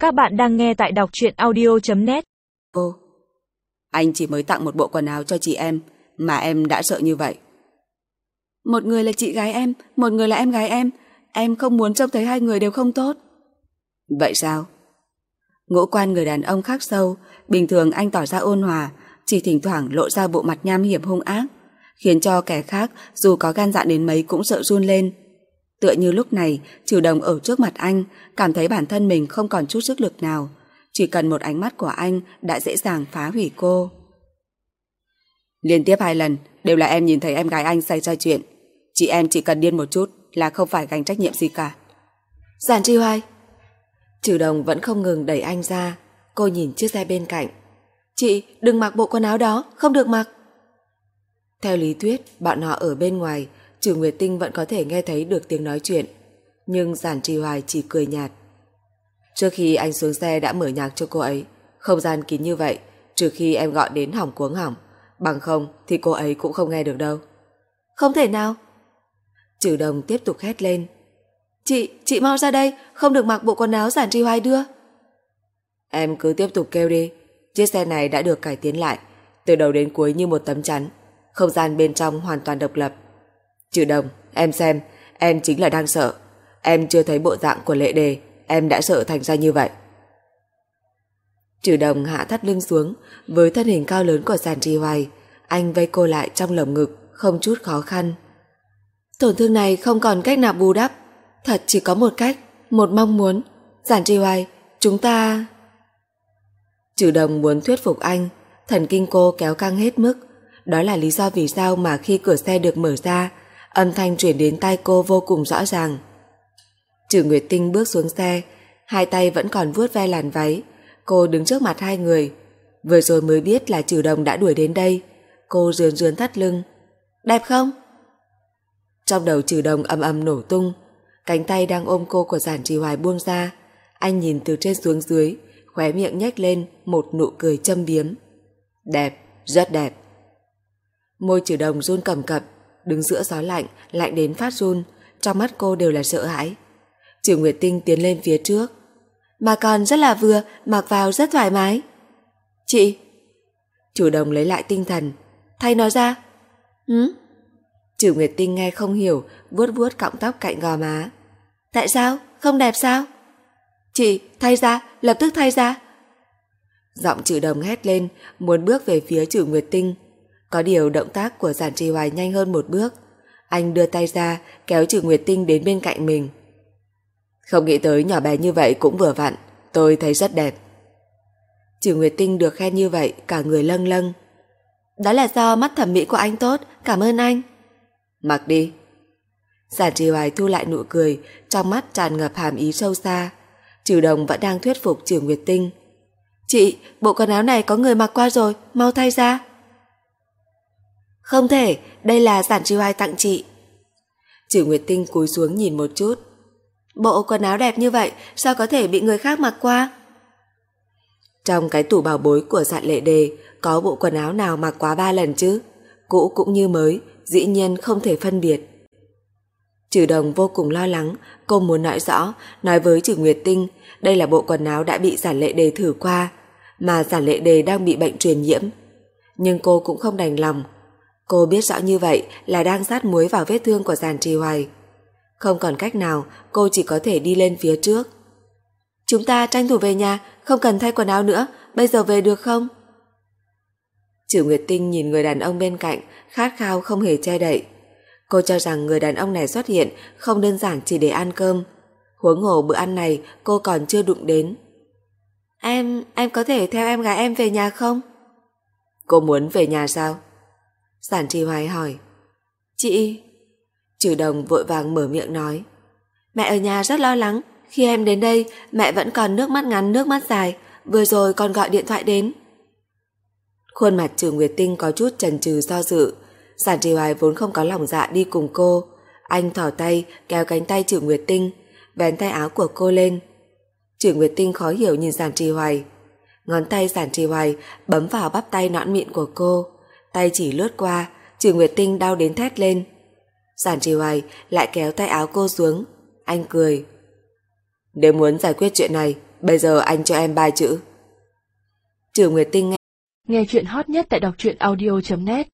Các bạn đang nghe tại đọc truyện audio.net. Cô, anh chỉ mới tặng một bộ quần áo cho chị em mà em đã sợ như vậy. Một người là chị gái em, một người là em gái em không muốn trông thấy hai người đều không tốt. Vậy sao? Ngũ quan người đàn ông khắc sâu, bình thường anh tỏ ra ôn hòa, chỉ thỉnh thoảng lộ ra bộ mặt nham hiểm hung ác, khiến cho kẻ khác dù có gan dạ đến mấy cũng sợ run lên. Tựa như lúc này, Trừ Đồng ở trước mặt anh, cảm thấy bản thân mình không còn chút sức lực nào, chỉ cần một ánh mắt của anh đã dễ dàng phá hủy cô. Liên tiếp 2 lần đều là em nhìn thấy em gái anh xảy ra chuyện. Chị em chỉ cần điên một chút là không phải gánh trách nhiệm gì cả. Giản Tri Hoài. Trừ Đồng vẫn không ngừng đẩy anh ra. Cô nhìn chiếc xe bên cạnh. Chị đừng mặc bộ quần áo đó, không được mặc. Theo lý thuyết, bọn họ ở bên ngoài, Trừ Nguyệt Tinh vẫn có thể nghe thấy được tiếng nói chuyện, nhưng Giản Tri Hoài chỉ cười nhạt. Trước khi anh xuống xe đã mở nhạc cho cô ấy. Không gian kín như vậy, trừ khi em gọi đến hỏng cuống hỏng, bằng không thì cô ấy cũng không nghe được đâu. Không thể nào. Trừ Đồng tiếp tục hét lên. Chị mau ra đây, không được mặc bộ quần áo Giản Tri Hoài đưa. Em cứ tiếp tục kêu đi. Chiếc xe này đã được cải tiến lại, từ đầu đến cuối như một tấm chắn, không gian bên trong hoàn toàn độc lập. Trừ Đồng, em xem, em chính là đang sợ. Em chưa thấy bộ dạng của Lệ Đề, em đã sợ thành ra như vậy. Trừ Đồng hạ thắt lưng xuống, với thân hình cao lớn của Giản Tri Hoài, anh vây cô lại trong lồng ngực, không chút khó khăn. Tổn thương này không còn cách nào bù đắp, thật chỉ có một cách, một mong muốn. Giản Tri Hoài, chúng ta... Trừ Đồng muốn thuyết phục anh, thần kinh cô kéo căng hết mức. Đó là lý do vì sao mà khi cửa xe được mở ra, âm thanh truyền đến tai cô vô cùng rõ ràng. Trừ Nguyệt Tinh bước xuống xe, hai tay vẫn còn vuốt ve làn váy. Cô đứng trước mặt hai người. Vừa rồi mới biết là Trừ Đồng đã đuổi đến đây. Cô rướn rướn thắt lưng. Đẹp không? Trong đầu Trừ Đồng ầm ầm nổ tung. Cánh tay đang ôm cô của Giản Tri Hoài buông ra. Anh nhìn từ trên xuống dưới, khóe miệng nhếch lên một nụ cười châm biếm. Đẹp, rất đẹp. Môi Trừ Đồng run cầm cập, đứng giữa gió lạnh, lạnh đến phát run, trong mắt cô đều là sợ hãi. Trừ Nguyệt Tinh tiến lên phía trước. Mà còn rất là vừa, mặc vào rất thoải mái. Chị. Trừ Đồng lấy lại tinh thần. Thay nó ra. Trừ Nguyệt Tinh nghe không hiểu, vuốt vuốt cọng tóc cạnh gò má. Tại sao? Không đẹp sao? Chị, thay ra, lập tức thay ra. Giọng Trừ Đồng hét lên, muốn bước về phía Trừ Nguyệt Tinh. Có điều động tác của Giản Tri Hoài nhanh hơn một bước. Anh đưa tay ra, kéo Trừ Nguyệt Tinh đến bên cạnh mình. Không nghĩ tới nhỏ bé như vậy cũng vừa vặn, tôi thấy rất đẹp. Trừ Nguyệt Tinh được khen như vậy, cả người lâng lâng. Đó là do mắt thẩm mỹ của anh tốt, cảm ơn anh. Mặc đi. Giản Tri Hoài thu lại nụ cười, trong mắt tràn ngập hàm ý sâu xa. Trừ Đồng vẫn đang thuyết phục Trừ Nguyệt Tinh. Chị, bộ quần áo này có người mặc qua rồi, mau thay ra. Không thể, đây là Giản Tri Hoài tặng chị. Trừ Nguyệt Tinh cúi xuống nhìn một chút. Bộ quần áo đẹp như vậy, sao có thể bị người khác mặc qua? Trong cái tủ bảo bối của Dạn Lệ Đề, có bộ quần áo nào mặc quá 3 lần chứ? Cũ cũng như mới, dĩ nhiên không thể phân biệt. Trừ Đồng vô cùng lo lắng, cô muốn nói rõ, nói với Trừ Nguyệt Tinh, đây là bộ quần áo đã bị Giản Lệ Đề thử qua, mà Giản Lệ Đề đang bị bệnh truyền nhiễm. Nhưng cô cũng không đành lòng. Cô biết rõ như vậy là đang sát muối vào vết thương của Giản Tri Hoài. Không còn cách nào, cô chỉ có thể đi lên phía trước. Chúng ta tranh thủ về nhà, không cần thay quần áo nữa, bây giờ về được không? Trừ Nguyệt Tinh nhìn người đàn ông bên cạnh, khát khao không hề che đậy. Cô cho rằng người đàn ông này xuất hiện không đơn giản chỉ để ăn cơm. Huống hồ bữa ăn này cô còn chưa đụng đến. Em có thể theo em gái em về nhà không? Cô muốn về nhà sao? Giản Tri Hoài hỏi. Chị... Trừ Đồng vội vàng mở miệng nói. Mẹ ở nhà rất lo lắng, khi em đến đây mẹ vẫn còn nước mắt ngắn nước mắt dài, vừa rồi còn gọi điện thoại đến. Khuôn mặt Trừ Nguyệt Tinh có chút chần chừ do dự. Giản Tri Hoài vốn không có lòng dạ đi cùng cô. Anh thỏ tay kéo cánh tay Trừ Nguyệt Tinh, vén tay áo của cô lên. Trừ Nguyệt Tinh khó hiểu nhìn Giản Tri Hoài. Ngón tay Giản Tri Hoài bấm vào bắp tay nõn mịn của cô. Tay chỉ lướt qua, Trừ Nguyệt Tinh đau đến thét lên. Giản Tri Hoài lại kéo tay áo cô xuống. Anh cười. Nếu muốn giải quyết chuyện này, Bây giờ anh cho em 3 chữ. Trừ Nguyệt Tinh nghe chuyện hot nhất tại đọc truyện audio.net